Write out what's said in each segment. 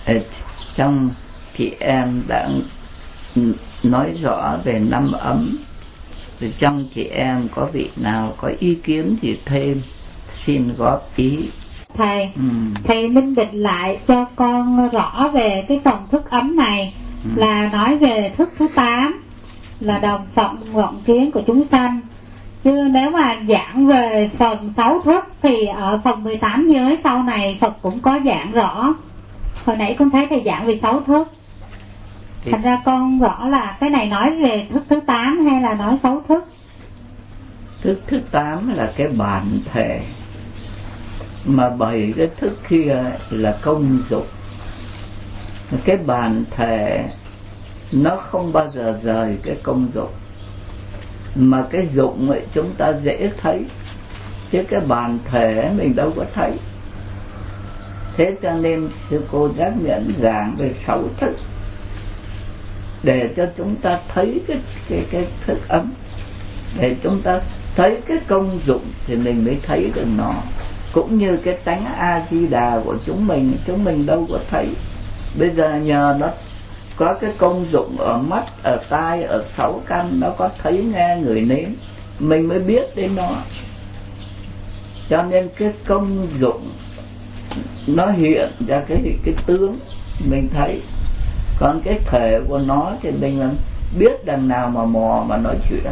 Trong chị em đã nói rõ về năm ấm, thì trong chị em có vị nào có ý kiến gì thêm xin góp ý. Thầy, thầy minh định lại cho con rõ về cái phần thức ấm này. Là nói về thức thứ 8 là đồng phận vọng kiến của chúng sanh. Chứ nếu mà giảng về phần 6 thức thì ở phần 18 giới sau này Phật cũng có giảng rõ. Hồi nãy con thấy thầy giảng về 6 thức. Thành ra con rõ là cái này nói về thức thứ 8 hay là nói 6 thức? Thức thứ 8 là cái bản thể, mà 7 cái thức kia là công dụng. Cái bản thể nó không bao giờ rời cái công dụng, mà cái dụng ấy chúng ta dễ thấy, chứ cái bản thể mình đâu có thấy. Thế cho nên sư cô giác nhận giảng về 6 thức để cho chúng ta thấy cái thức ấm, để chúng ta thấy cái công dụng thì mình mới thấy được nó. Cũng như cái tánh A Di Đà của chúng mình đâu có thấy. Bây giờ nhờ nó có cái công dụng ở mắt, ở tai, ở 6 căn, nó có thấy nghe người nếm, mình mới biết đến nó. Cho nên cái công dụng nó hiện ra cái tướng mình thấy, còn cái thể của nó thì mình làm biết đằng nào mà mò mà nói chuyện.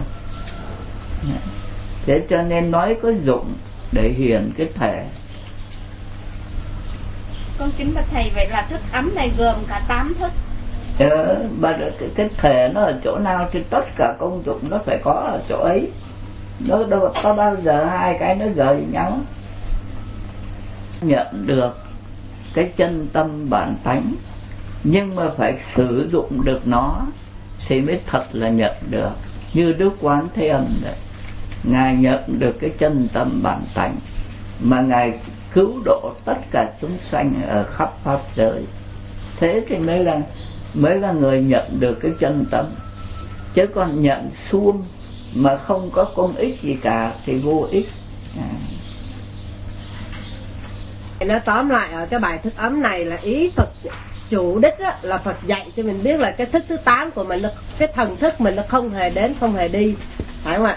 Thế cho nên nói có dụng để hiện cái thể. Con kính bạch thầy, vậy là thức ấm này gồm cả 8 thức. Cái thể nó ở chỗ nào thì tất cả công dụng nó phải có ở chỗ ấy. Nó đâu có bao giờ hai cái nó rời nhau. Nhận được cái chân tâm bản tánh, nhưng mà phải sử dụng được nó thì mới thật là nhận được. Như Đức Quán Thế Âm đấy, Ngài nhận được cái chân tâm bản tánh mà Ngài cứu độ tất cả chúng sanh ở khắp pháp giới. Thế thì mới là người nhận được cái chân tâm. Chứ còn nhận suông mà không có công ích gì cả thì vô ích. Nó tóm lại ở cái bài thức ấm này là ý Phật chủ đích á, là Phật dạy cho mình biết là cái thức thứ 8 của mình, cái thần thức mình nó không hề đến, không hề đi, phải không ạ?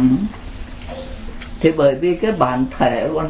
Thì bởi vì cái bản thể của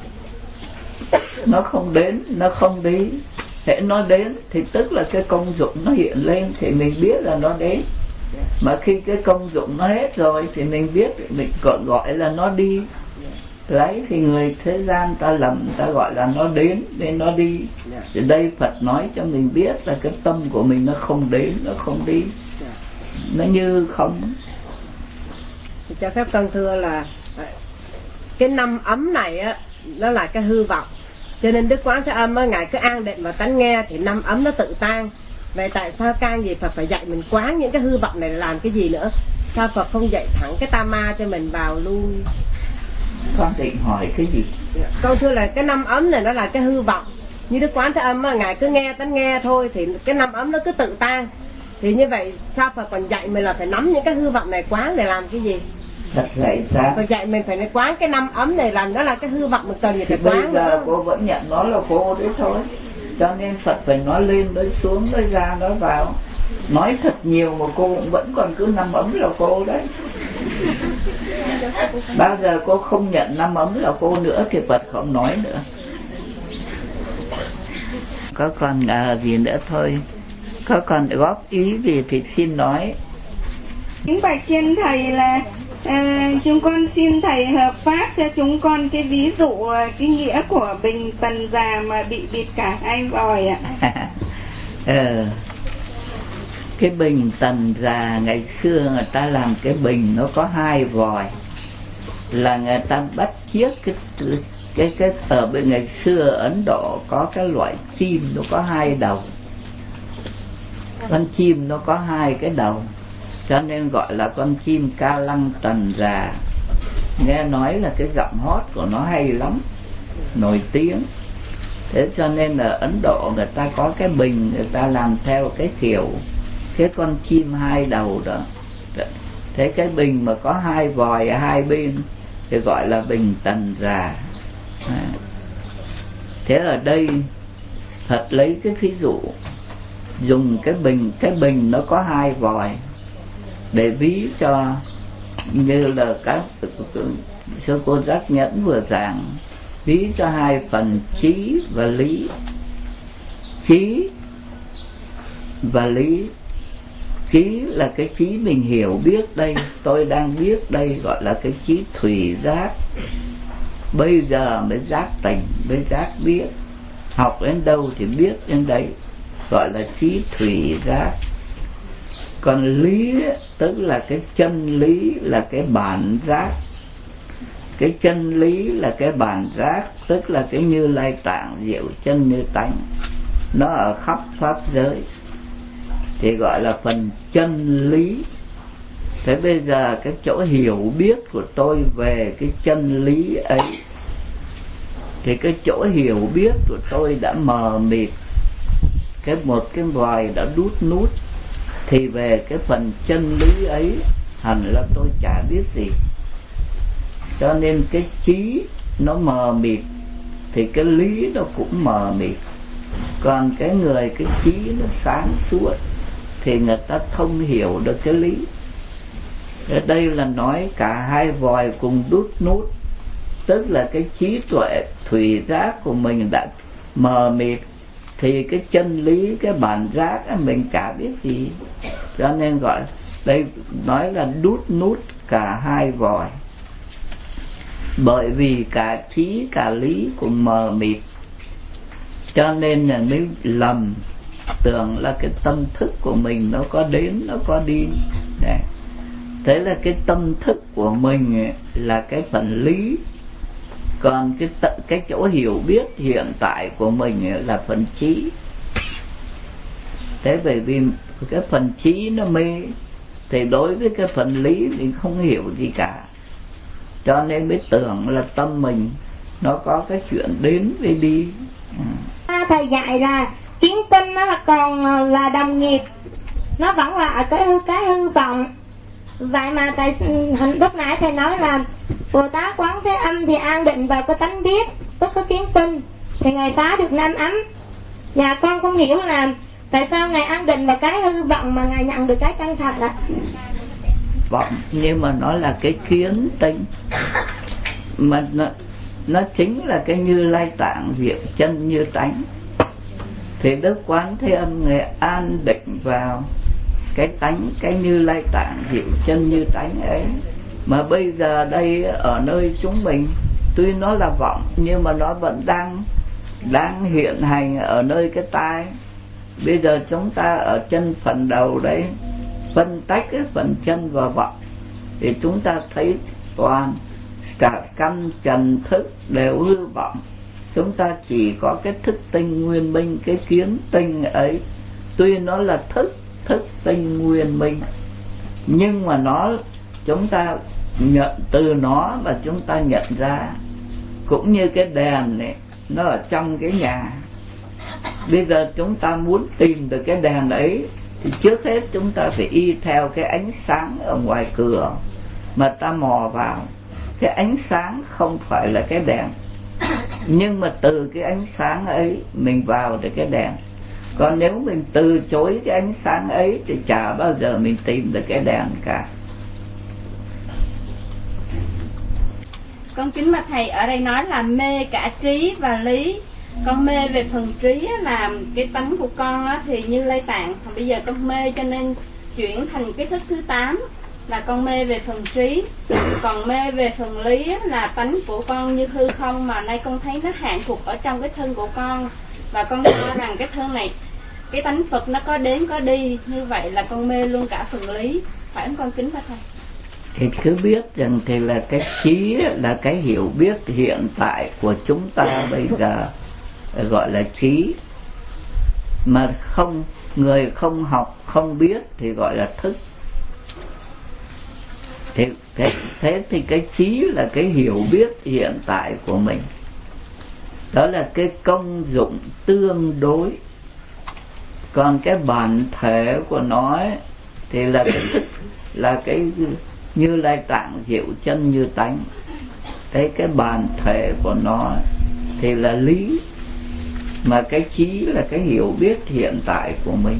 nó không đến, nó không đi. Hễ nó đến thì tức là cái công dụng nó hiện lên thì mình biết là nó đến. Mà khi cái công dụng nó hết rồi thì mình biết, mình gọi là nó đi. Đấy thì người thế gian ta lầm, ta gọi là nó đến nên nó đi. Thì đây Phật nói cho mình biết là cái tâm của mình nó không đến, nó không đi, nó như không. Thì cho phép con thưa là cái năm ấm này á, nó là cái hư vọng. Cho nên Đức Quán Thế Âm á, Ngài cứ an định và tánh nghe thì năm ấm nó tự tan. Vậy tại sao can gì Phật phải dạy mình quán những cái hư vọng này, làm cái gì nữa? Sao Phật không dạy thẳng cái tam ma cho mình vào luôn? Con định hỏi cái gì? Con thưa là cái năm ấm này nó là cái hư vọng. Như Đức Quán Thế Âm á, Ngài cứ nghe tánh nghe thôi thì cái năm ấm nó cứ tự tan. Thì như vậy sao Phật còn dạy mình là phải nắm những cái hư vọng này quán để làm cái gì? Thật vậy sao? Phật dạy mình phải quán cái năm ấm này, làm nó là cái hư vọng mình cần gì phải quán. Bây giờ cô vẫn nhận nó là cô đấy thôi. Cho nên Phật phải nói lên, nói xuống, nói ra, nói vào. Nói thật nhiều mà cô cũng vẫn còn cứ năm ấm là cô đấy. Bao giờ cô không nhận năm ấm là cô nữa thì Phật không nói nữa. Có còn gì nữa thôi. Có còn góp ý gì thì xin nói. Kính bạch trên thầy là chúng con xin thầy hợp pháp cho chúng con cái ví dụ cái nghĩa của bình tần già mà bị bịt cả hai vòi ạ. Cái bình tần già ngày xưa người ta làm cái bình nó có 2 vòi, là người ta bắt chiếc cái ở bên ngày xưa Ấn Độ có cái loại chim nó có 2 đầu. Con chim nó có 2 cái đầu, cho nên gọi là con chim ca lăng tần già. Nghe nói là cái giọng hót của nó hay lắm, nổi tiếng. Thế cho nên ở Ấn Độ người ta có cái bình, người ta làm theo cái kiểu cái con chim 2 đầu đó. Thế cái bình mà có 2 vòi ở hai bên thì gọi là bình tần già. Thế ở đây Phật lấy cái ví dụ dùng cái bình nó có 2 vòi để ví cho, như là các sư cô Giác Nhẫn vừa giảng, ví cho 2 phần trí và lý. Trí và lý. Trí là cái trí mình hiểu biết đây, tôi đang biết đây, gọi là cái trí thủy giác. Bây giờ mới giác tỉnh, mới giác biết. Học đến đâu thì biết đến đấy, gọi là trí thủy giác. Còn lý tức là cái chân lý, là cái bản giác. Cái chân lý là cái bản giác, tức là cái Như Lai Tạng diệu chân như tánh, nó ở khắp pháp giới, thì gọi là phần chân lý. Thế bây giờ cái chỗ hiểu biết của tôi về cái chân lý ấy, thì cái chỗ hiểu biết của tôi đã mờ mịt, một cái vòi đã đút nút, thì về cái phần chân lý ấy hẳn là tôi chả biết gì. Cho nên cái trí nó mờ mịt thì cái lý nó cũng mờ mịt. Còn cái trí nó sáng suốt thì người ta thông hiểu được cái lý. Ở đây là nói cả 2 vòi cùng đút nút, tức là cái trí tuệ thủy giác của mình đã mờ mịt, thì cái chân lý, cái bản giác mình chả biết gì. Cho nên gọi đây nói là đút nút cả 2 vòi. Bởi vì cả trí cả lý cũng mờ mịt, cho nên là mới lầm tưởng là cái tâm thức của mình nó có đến nó có đi. Thế là cái tâm thức của mình là cái phần lý, còn cái chỗ hiểu biết hiện tại của mình là phần trí. Thế bởi vì cái phần trí nó mê, thì đối với cái phần lý mình không hiểu gì cả, cho nên mới tưởng là tâm mình nó có cái chuyện đến với đi. Thầy dạy là kiến tinh nó là còn là đồng nghiệp, nó vẫn là cái hư vọng. Vậy mà tại lúc nãy thầy nói là Bồ Tát Quán Thế Âm thì an định vào cái tánh biết, tức cái kiến tinh, thì Ngài phá được 5 ấm. Và con không hiểu là tại sao Ngài an định vào cái hư vọng mà Ngài nhận được cái chân thật ạ? Vọng, nhưng mà nó là cái kiến tinh, mà nó chính là cái Như Lai Tạng diệu chân như tánh. Thì Đức Quán Thế Âm Ngài an định vào cái tánh, cái Như Lai Tạng diệu chân như tánh ấy. Mà bây giờ đây ở nơi chúng mình, tuy nó là vọng nhưng mà nó vẫn đang hiện hành ở nơi cái tai. Bây giờ chúng ta ở chân phần đầu đấy, phân tách cái phần chân và vọng, thì chúng ta thấy toàn cả căn trần thức đều hư vọng. Chúng ta chỉ có cái thức tinh nguyên minh, cái kiến tinh ấy, tuy nó là thức tinh nguyên minh, nhưng mà chúng ta nhận từ nó và chúng ta nhận ra. Cũng như cái đèn này, nó ở trong cái nhà. Bây giờ chúng ta muốn tìm được cái đèn ấy thì trước hết chúng ta phải y theo cái ánh sáng ở ngoài cửa mà ta mò vào. Cái ánh sáng không phải là cái đèn, nhưng mà từ cái ánh sáng ấy mình vào được cái đèn. Còn nếu mình từ chối cái ánh sáng ấy thì chả bao giờ mình tìm được cái đèn cả. Con kính bạch thầy, ở đây nói là mê cả trí và lý. Con mê về phần trí là cái tánh của con á, thì Như Lai Tạng. Còn bây giờ con mê cho nên chuyển thành cái thức thứ 8 là con mê về phần trí. Còn mê về phần lý là tánh của con như hư không, mà nay con thấy nó hạn phục ở trong cái thân của con. Và con cho rằng cái thân này, cái tánh Phật nó có đến có đi, như vậy là con mê luôn cả phần lý. Phải không con kính bạch thầy? Thì cứ biết rằng thì là cái trí là cái hiểu biết hiện tại của chúng ta bây giờ, gọi là trí. Mà người không học không biết thì gọi là thức. Thế thì cái trí là cái hiểu biết hiện tại của mình, đó là cái công dụng tương đối. Còn cái bản thể của nó ấy, thì là cái thức, là cái Như Lai Tạng diệu chân như tánh. Thế cái bản thể của nó thì là lý. mà cái trí là cái hiểu biết hiện tại của mình.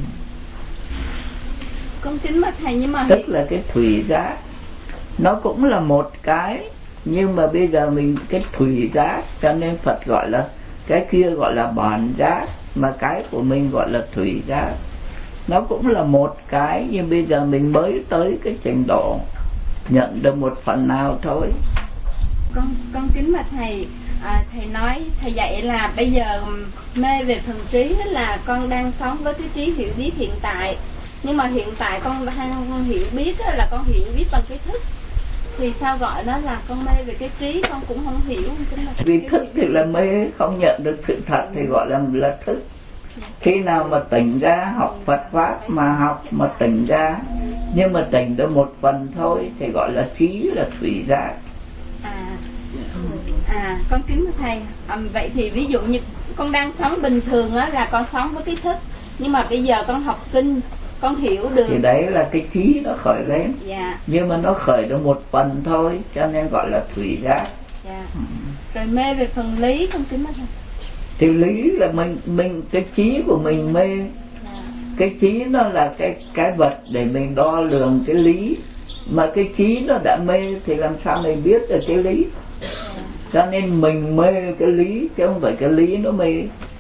Con kính mà thầy, nhưng mà tức là cái thủy giác nó cũng là một cái, nhưng mà bây giờ mình cái thủy giác cho nên Phật gọi là cái kia gọi là bản giác, mà cái của mình gọi là thủy giác. Nó cũng là một cái, nhưng bây giờ mình mới tới cái trình độ nhận được một phần nào thôi. Con kính mà thầy, thầy nói, thầy dạy là bây giờ mê về thần trí là con đang sống với cái trí hiểu biết hiện tại, nhưng mà hiện tại con đang hiểu biết là con hiểu biết bằng cái thức, thì sao gọi đó là con mê về cái trí? Con cũng không hiểu. Vì thức thì là mê, không nhận được sự thật thì gọi là thức. Khi nào mà tỉnh ra học Phật pháp mà học mà tỉnh ra, nhưng mà tỉnh được một phần thôi thì gọi là trí, là thủy giác. Con kính thưa thầy, vậy thì ví dụ như con đang sống bình thường á, là con sống với cái thức, nhưng mà bây giờ con học kinh, con hiểu được thì đấy là cái trí nó khởi lên. Dạ. Nhưng mà nó khởi được một phần thôi, cho nên gọi là thủy giác. Dạ. Rồi mê về phần lý, con kính thưa thầy. Thì lý là mình cái trí của mình mê. Cái trí nó là cái vật để mình đo lường cái lý, mà cái trí nó đã mê thì làm sao mình biết được cái lý. Cho nên mình mê cái lý chứ không phải cái lý nó mê.